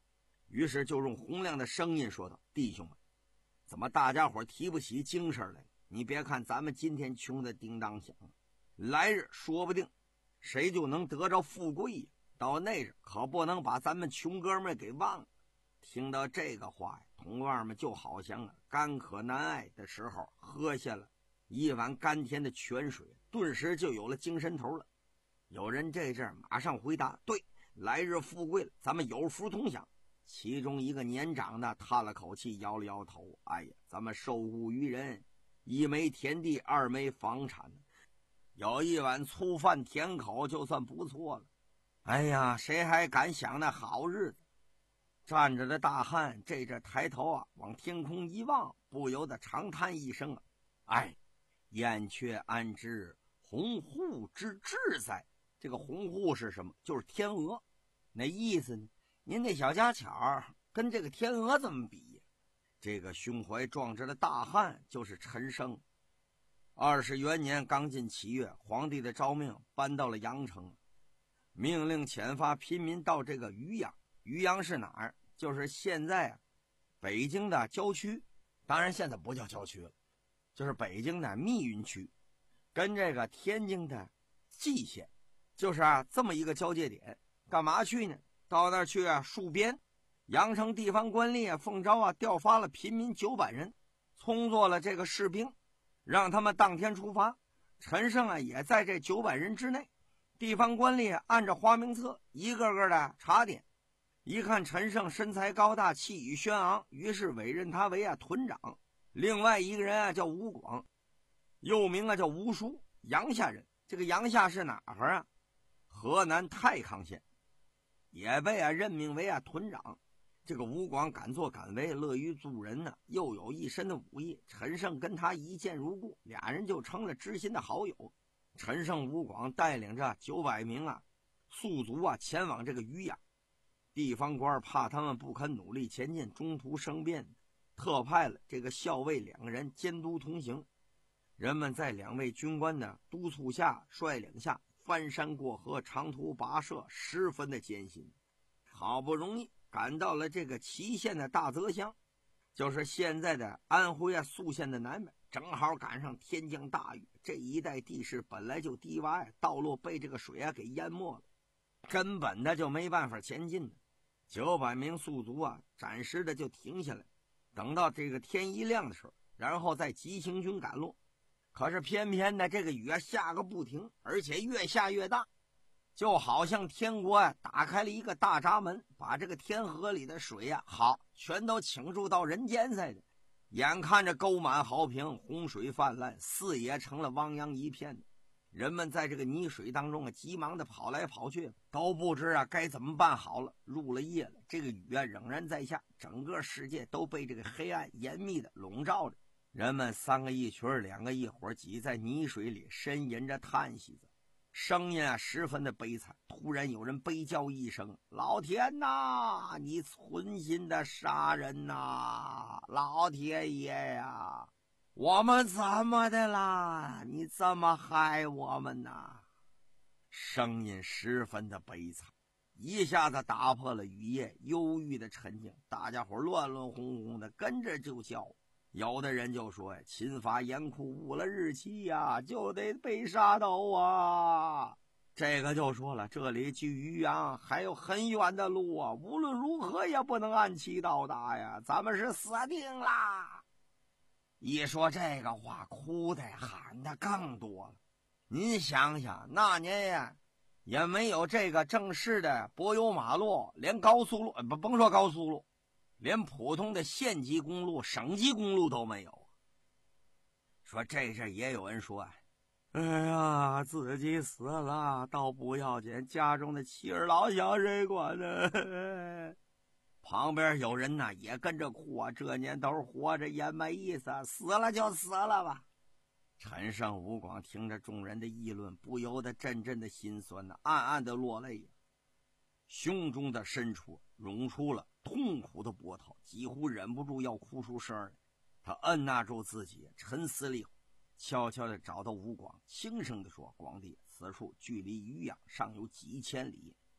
Speaker 6: 于是就用洪亮的声音说道：弟兄们，怎么大家伙提不起精神来？你别看咱们今天穷的叮当响，来日说不定谁就能得着富贵呀，到那日可不能把咱们穷哥们给忘了。听到这个话呀，同伴们就好像啊干渴难挨的时候喝下了一碗甘甜的泉水，顿时就有了精神头了。有人这阵马上回答：对，来日富贵了，咱们有福同享。其中一个年长的叹了口气，摇了摇头：哎呀，咱们受雇于人，一没田地，二没房产，有一碗粗饭填口就算不错了。哎呀，谁还敢想那好日子？站着的大汉这阵抬头啊，往天空一望，不由得长叹一声啊：哎，燕雀安知鸿鹄之志哉？这个鸿鹄是什么？就是天鹅。那意思呢？您那小家巧跟这个天鹅怎么比呀？这个胸怀壮志的大汉就是陈胜。二十元年刚进七月，皇帝的诏命搬到了阳城，命令遣发平民到这个渔阳。渔阳是哪儿？就是现在啊北京的郊区，当然现在不叫郊区了，就是北京的密云区，跟这个天津的蓟县，就是啊这么一个交界点。干嘛去呢？到那儿去啊戍边。阳城地方官吏啊奉诏啊调发了平民九百人，充作了这个士兵，让他们当天出发。陈胜啊也在这九百人之内。地方官吏按照花名册一个个的查点，一看陈胜身材高大，气宇轩昂，于是委任他为啊屯长。另外一个人啊叫吴广，又名啊叫吴叔，阳夏人。这个阳夏是哪儿啊？河南太康县，也被啊任命为啊屯长。这个吴广敢作敢为，乐于助人呢、啊，又有一身的武艺。陈胜跟他一见如故，俩人就成了知心的好友。陈胜、吴广带领着九百名啊宿卒啊前往这个渔阳。地方官怕他们不肯努力前进，中途生变，特派了这个校尉两个人监督同行。人们在两位军官的督促下、率领下翻山过河，长途跋涉，十分的艰辛。好不容易赶到了这个祁县的大泽乡，就是现在的安徽啊宿县的南边，正好赶上天降大雨。这一带地势本来就低洼呀，道路被这个水啊给淹没了，根本的就没办法前进。九百名宿卒啊暂时的就停下来，等到这个天一亮的时候，然后再急行军赶路。可是偏偏的这个雨啊下个不停，而且越下越大，就好像天国啊打开了一个大闸门，把这个天河里的水啊好全都倾注到人间似的。眼看着沟满壕平，洪水泛滥，四野成了汪洋一片。人们在这个泥水当中啊急忙的跑来跑去，都不知啊该怎么办好了。入了夜了，这个雨啊仍然在下，整个世界都被这个黑暗严密的笼罩着。人们三个一群两个一伙挤在泥水里，呻吟着叹息着，声音啊十分的悲惨。突然有人悲叫一声：老天哪，你存心的杀人哪！老天爷呀，我们怎么的啦？你怎么害我们呐？声音十分的悲惨，一下子打破了雨夜忧郁的沉静。大家伙乱乱哄哄的跟着就叫。有的人就说呀，秦法严酷，误了日期呀，就得被杀头啊。这个就说了，这里距渔阳还有很远的路啊，无论如何也不能按期到达呀，咱们是死定啦。一说这个话，哭的喊的更多了。您想想，那年呀也没有这个正式的柏油马路，连高速路不甭说高速路，连普通的县级公路、省级公路都没有。说这事也有人说，哎呀，自己死了倒不要紧，家中的妻儿老小谁管呢？旁边有人呢也跟着哭啊，这年头活着也没意思，死了就死了吧。陈胜、吴广听着众人的议论，不由得阵阵的心酸呢，暗暗的落泪，胸中的深处涌出了痛苦的波涛，几乎忍不住要哭出声来。他按捺住自己，沉思了一会，悄悄地找到吴广，轻声地说：广弟，此处距离渔阳尚有几千里，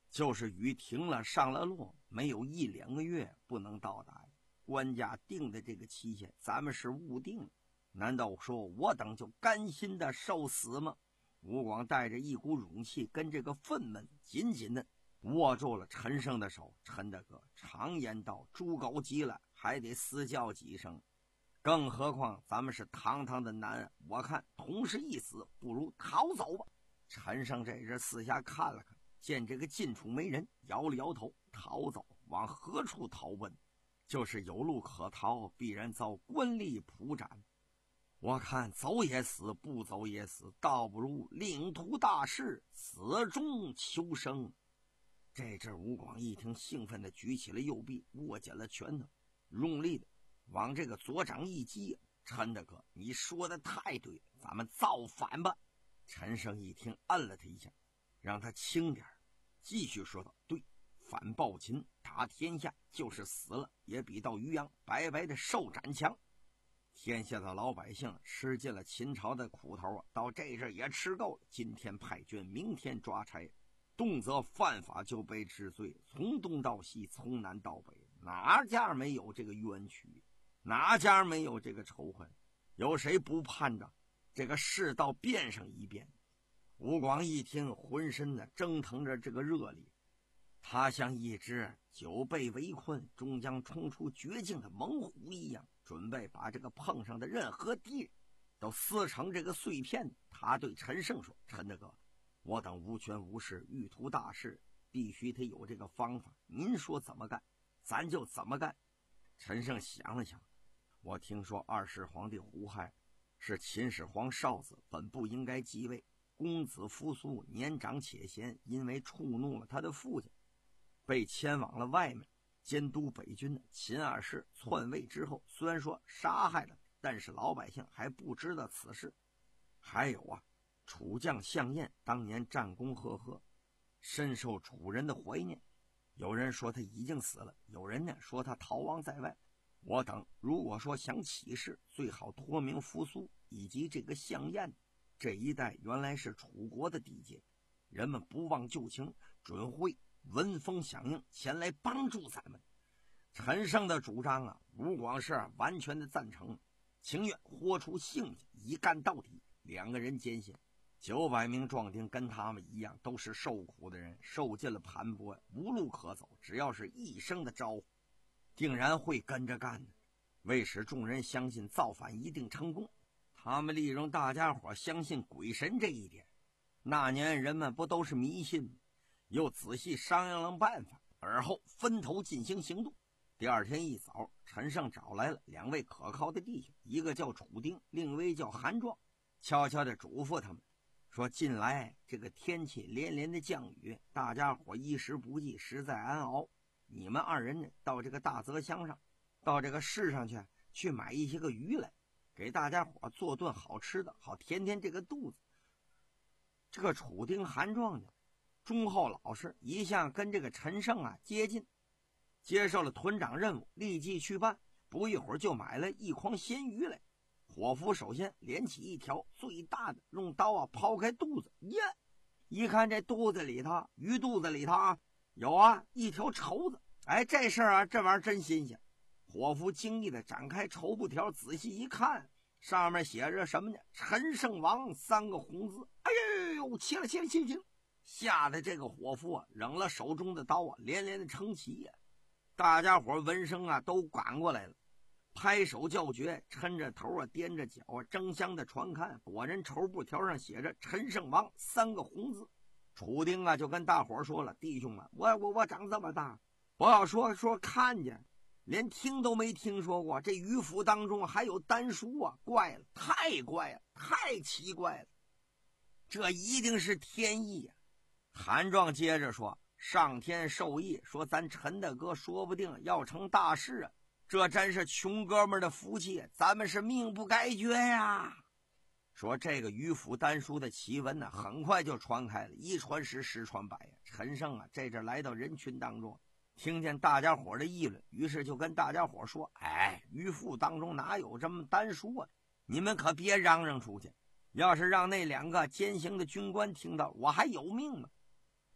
Speaker 6: 就是雨停了上了路，没有一两个月不能到达。官家定的这个期限，咱们是误定了。难道说我等就甘心的受死吗？吴广带着一股勇气跟这个愤懑，紧紧的握住了陈胜的手。陈大哥，常言道，猪狗急了还得私叫几声，更何况咱们是堂堂的男人，我看同是一死，不如逃走吧。陈胜这人四下看了看，见这个近处没人，摇了摇头，逃走。往何处逃奔？就是有路可逃，必然遭官吏普斩。我看走也死，不走也死，倒不如领图大事，死中求生。这阵吴广一听，兴奋地举起了右臂，握紧了拳头，用力的往这个左掌一击。陈大哥，你说的太对了，咱们造反吧。陈胜一听，按了他一下，让他轻点，继续说道：对，反暴秦，打天下，就是死了也比到渔阳白白的受斩强。天下的老百姓吃尽了秦朝的苦头啊，到这阵也吃够了。今天派军，明天抓差，动则犯法就被治罪，从东到西，从南到北，哪家没有这个冤屈？哪家没有这个仇恨？有谁不盼着这个世道变上一变？吴广一听，浑身呢蒸腾着这个热力，他像一只久被围困，终将冲出绝境的猛虎一样，准备把这个碰上的任何敌人都撕成这个碎片。他对陈胜说：陈大哥，我等无权无势，欲图大事，必须得有这个方法，您说怎么干，咱就怎么干。陈胜想了想，我听说二世皇帝胡亥是秦始皇少子，本不应该继位。公子扶苏年长且贤，因为触怒了他的父亲，被迁往了外面监督北军的秦二世篡位之后，虽然说杀害了，但是老百姓还不知道此事。还有啊，楚将项燕当年战功赫赫，深受楚人的怀念。有人说他已经死了，有人呢说他逃亡在外。我等如果说想起事，最好托名扶苏以及这个项燕。这一带原来是楚国的地界，人们不忘旧情，准会闻风响应前来帮助咱们。陈胜的主张啊，吴广是完全的赞成，情愿豁出性命一干到底。两个人坚信九百名壮丁跟他们一样，都是受苦的人，受尽了盘剥，无路可走，只要是一声的招呼，定然会跟着干的。为使众人相信造反一定成功，他们利用大家伙相信鬼神这一点。那年人们不都是迷信吗？又仔细商量了办法，而后分头进行行动。第二天一早，陈胜找来了两位可靠的弟兄，一个叫楚丁，另一位叫韩壮，悄悄地嘱咐他们说，近来这个天气连连的降雨，大家伙衣食不济，实在难熬。你们二人呢，到这个大泽乡上，到这个市上去去买一些个鱼来，给大家伙做顿好吃的，好填填这个肚子。这个楚丁韩壮呢，忠厚老实，一向跟这个陈胜啊接近，接受了屯长任务，立即去办。不一会儿就买了一筐鲜鱼来。伙夫首先连起一条最大的，用刀啊刨开肚子，耶！一看这肚子里头，鱼肚子里头啊有啊一条绸子。哎，这事儿啊，这玩意儿真新鲜。伙夫惊异的展开绸布条，仔细一看，上面写着什么呢？陈胜王三个红字。哎呦，切了切了切了切了！吓得这个伙夫啊扔了手中的刀啊，连连的称奇呀、啊。大家伙闻声啊都赶过来了，拍手叫绝，抻着头啊踮着脚啊争相的传看。果然绸布条上写着陈胜王三个红字。楚丁啊就跟大伙说了，弟兄们，我我我长这么大，我要说说看见，连听都没听说过，这鱼府当中还有丹书啊，怪了，太怪了，太奇怪了，这一定是天意呀、啊。韩壮接着说，上天授意，说咱陈大哥说不定要成大事啊，这真是穷哥们的福气，咱们是命不该绝呀。说这个鱼府丹书的奇闻呢，很快就传开了，一传十，十传百呀。陈胜啊，这阵来到人群当中，听见大家伙的议论，于是就跟大家伙说：“哎，鱼府当中哪有这么丹书啊？你们可别嚷嚷出去，要是让那两个奸行的军官听到，我还有命吗？”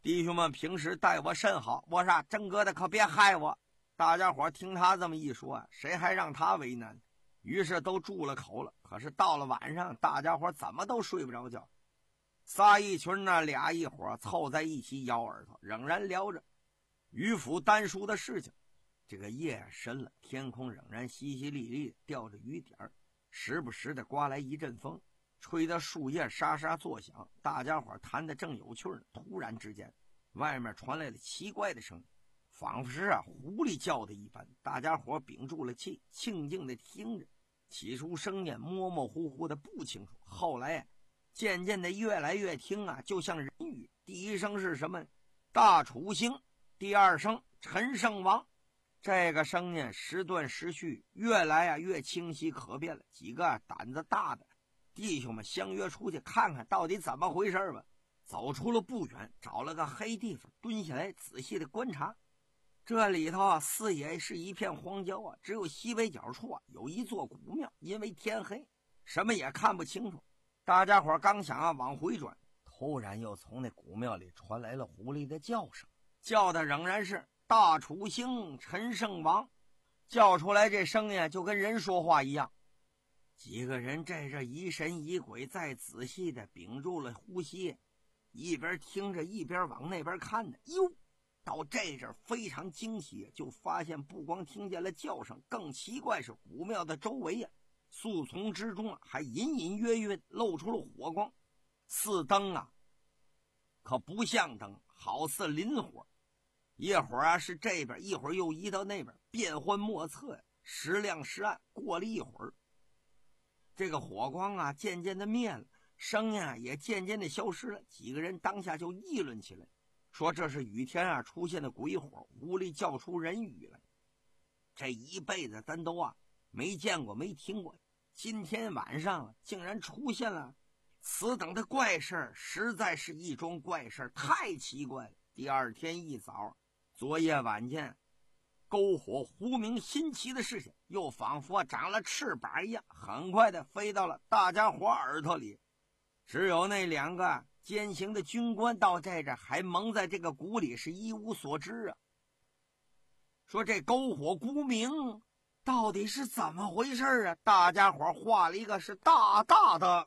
Speaker 6: 弟兄们平时待我甚好，我说真哥的可别害我。大家伙听他这么一说，谁还让他为难？于是都住了口了。可是到了晚上，大家伙怎么都睡不着觉，仨一群呢，俩一伙凑在一起咬耳朵，仍然聊着渔夫丹书的事情。这个夜深了，天空仍然淅淅沥沥掉着雨点，时不时的刮来一阵风，吹得树叶沙沙作响。大家伙谈得正有趣呢，突然之间外面传来了奇怪的声音，仿佛是啊狐狸叫的一般。大家伙屏住了气，静静的听着。起初声音模模糊糊的不清楚，后来渐渐的越来越听啊，就像人语。第一声是什么？大楚兴。第二声陈胜王。这个声音时断时续，越来啊越清晰可辨了。几个、啊、胆子大的弟兄们相约出去看看到底怎么回事吧。走出了不远，找了个黑地方蹲下来仔细的观察。这里头啊四野是一片荒郊啊，只有西北角处啊有一座古庙，因为天黑什么也看不清楚。大家伙刚想啊往回转，突然又从那古庙里传来了狐狸的叫声，叫的仍然是大楚兴陈胜王。叫出来这声音就跟人说话一样。几个人这这疑神疑鬼，再仔细的屏住了呼吸，一边听着一边往那边看呢。哟，到这阵非常惊喜，就发现不光听见了叫声，更奇怪是古庙的周围啊，树丛之中啊还隐隐约约露出了火光。四灯啊可不像灯，好似磷火，一会儿啊是这边，一会儿又移到那边，变幻莫测呀，时亮时暗。过了一会儿，这个火光啊渐渐的灭了，声音啊也渐渐的消失了。几个人当下就议论起来，说这是雨天啊出现的鬼火，狐狸叫出人语来。这一辈子咱都啊没见过没听过，今天晚上竟然出现了此等的怪事，实在是一桩怪事，太奇怪了。第二天一早，昨夜晚间篝火狐鸣新奇的事情，又仿佛长了翅膀一样，很快的飞到了大家伙耳朵里。只有那两个奸行的军官到这这还蒙在这个鼓里，是一无所知啊。说这篝火孤鸣到底是怎么回事啊？大家伙画了一个是大大的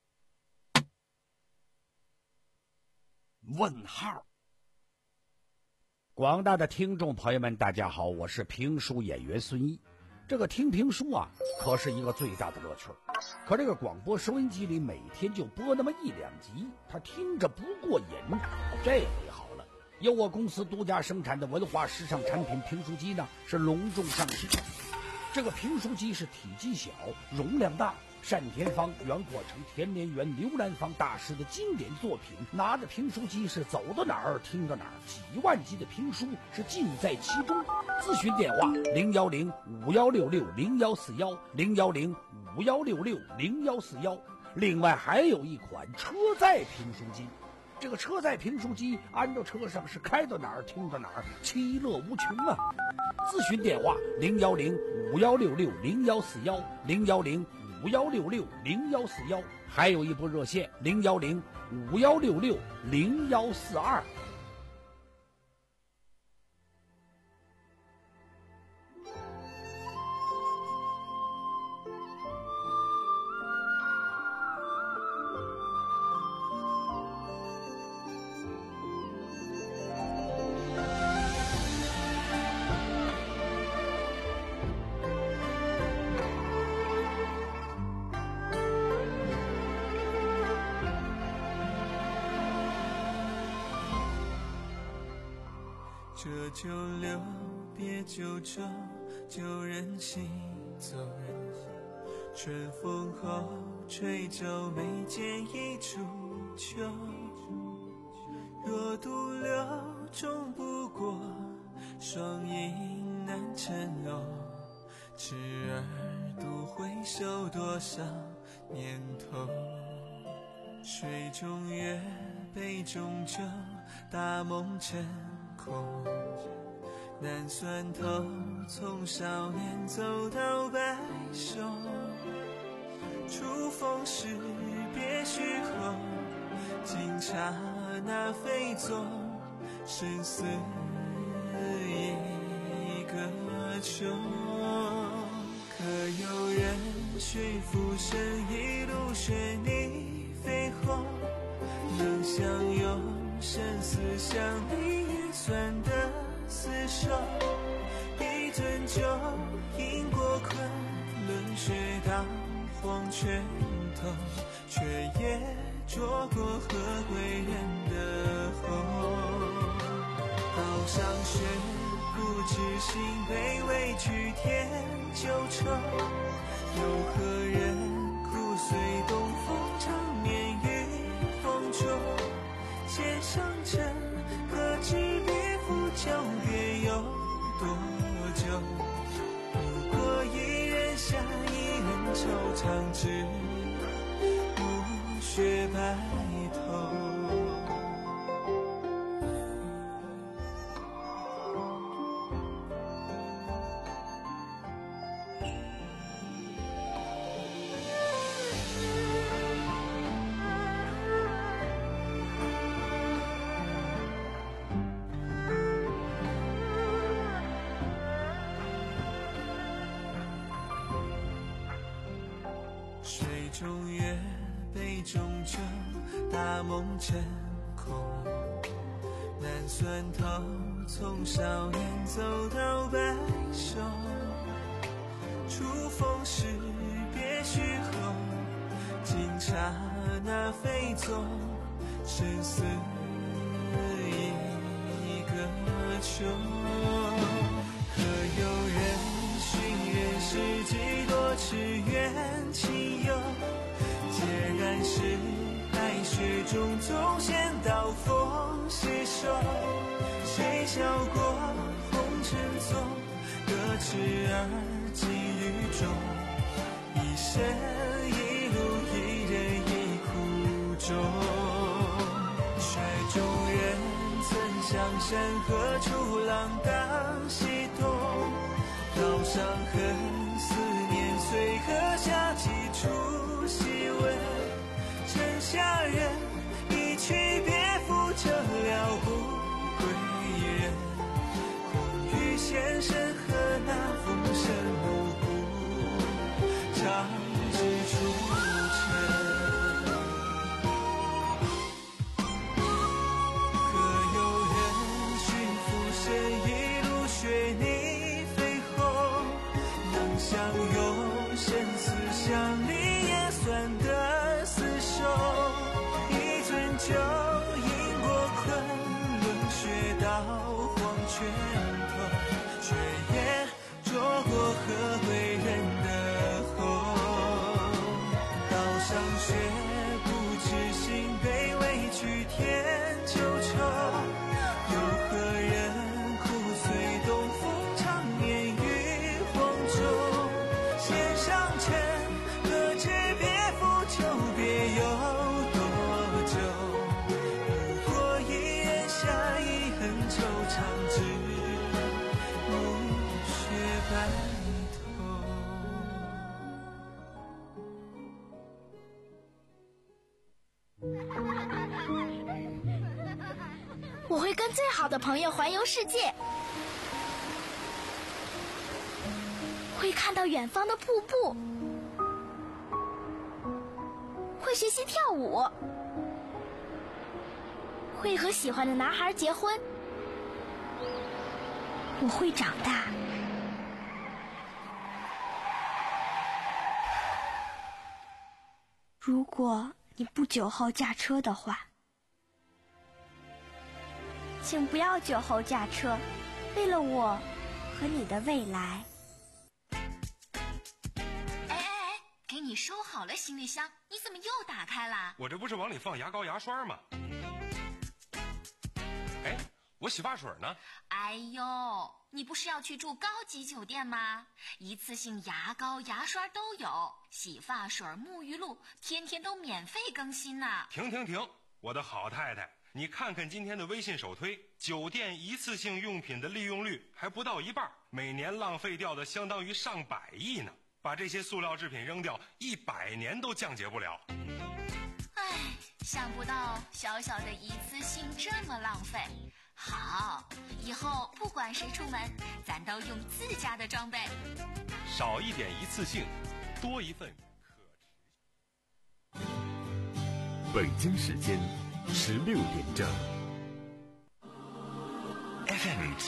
Speaker 6: 问号。
Speaker 4: 广大的听众朋友们大家好，我是评书演员孙毅。这个听评书啊可是一个最大的乐趣，可这个广播收音机里每天就播那么一两集，他听着不过瘾。这回好了，由我公司独家生产的文化时尚产品评书机呢是隆重上市。这个评书机是体积小，容量大，单田芳、袁阔成、田连元、刘兰芳大师的经典作品，拿着评书机是走到哪儿听到哪儿，几万集的评书是尽在其中。咨询电话零幺零五幺六六零幺四幺零幺零五幺六六零幺四幺。另外还有一款车载评书机，这个车载评书机安到车上是开到哪儿听到哪儿，其乐无穷啊。咨询电话零幺零五幺六六零幺四幺零幺零五幺六六零幺四幺，还有一部热线零幺零五幺六六零幺四二。
Speaker 3: 这就留，别就走，就任性走。春风后吹走眉间一株秋，若独留终不过双影难成偶。痴儿独回首多少年头，水中月，杯中酒，大梦成空。难算透，从少年走到白首，初逢时别须后，惊刹那飞走， 生死一个秋。可有人寻浮生一路雪泥飞红，能相拥生死相离也算得厮守。一樽酒饮过昆仑雪，到黄泉头，却也捉过何归人的喉。道上雪，不知心悲委屈添旧愁。有何人苦随东风长眠于风中？弦上尘，何知别负久别有多久？不过一人下，一人愁，长至暮雪白头。水中月，杯中酒，大梦真空。难算头，从少年走到白首。初逢时别须后，惊刹那飞走，生死一个秋。可有人寻人世几多尺远情游？孑然是白雪中总现刀锋携手。谁笑过红尘纵，得知而今雨中。一生一路，一人一苦衷。雪中人曾相山河，处浪荡西东。道上恨，思念随河下几处细问。城下人一去别复，这了不归人。空余仙身和那风声无故，长至出尘。可有人寻浮生一路雪泥飞红，能相拥生死相离也算得厮守。一樽酒饮过昆仑雪，到黄泉头，却也捉过何归人的喉。道上雪，不知心悲委屈添旧愁。有何人苦随东风长眠于黄州？弦上尘，何知别负久别有多久？不过一人下，一恨愁，长至暮雪白头。
Speaker 8: 我会跟最好的朋友环游世界，会看到远方的瀑布，会学习跳舞，会和喜欢的男孩结婚。我会长大。如果你不酒后驾车的话，请不要酒后驾车，为了我和你的未来。
Speaker 7: 哎哎哎，给你收好了行李箱，你怎么又打开了？
Speaker 12: 我这不是往里放牙膏牙刷吗？哎，我洗发水呢？
Speaker 7: 哎呦，你不是要去住高级酒店吗？一次性牙膏牙刷都有，洗发水沐浴露天天都免费更新呢。
Speaker 12: 停停停，我的好太太，你看看今天的微信首推，酒店一次性用品的利用率还不到一半，每年浪费掉的相当于上百亿呢。把这些塑料制品扔掉，一百年都降解不了。
Speaker 7: 唉，想不到小小的一次性这么浪费。 好，以后不管谁出门，咱都用自家的装备。
Speaker 12: 少一点一次性，多一份可持续。
Speaker 1: 北京时间十六点整。
Speaker 2: F M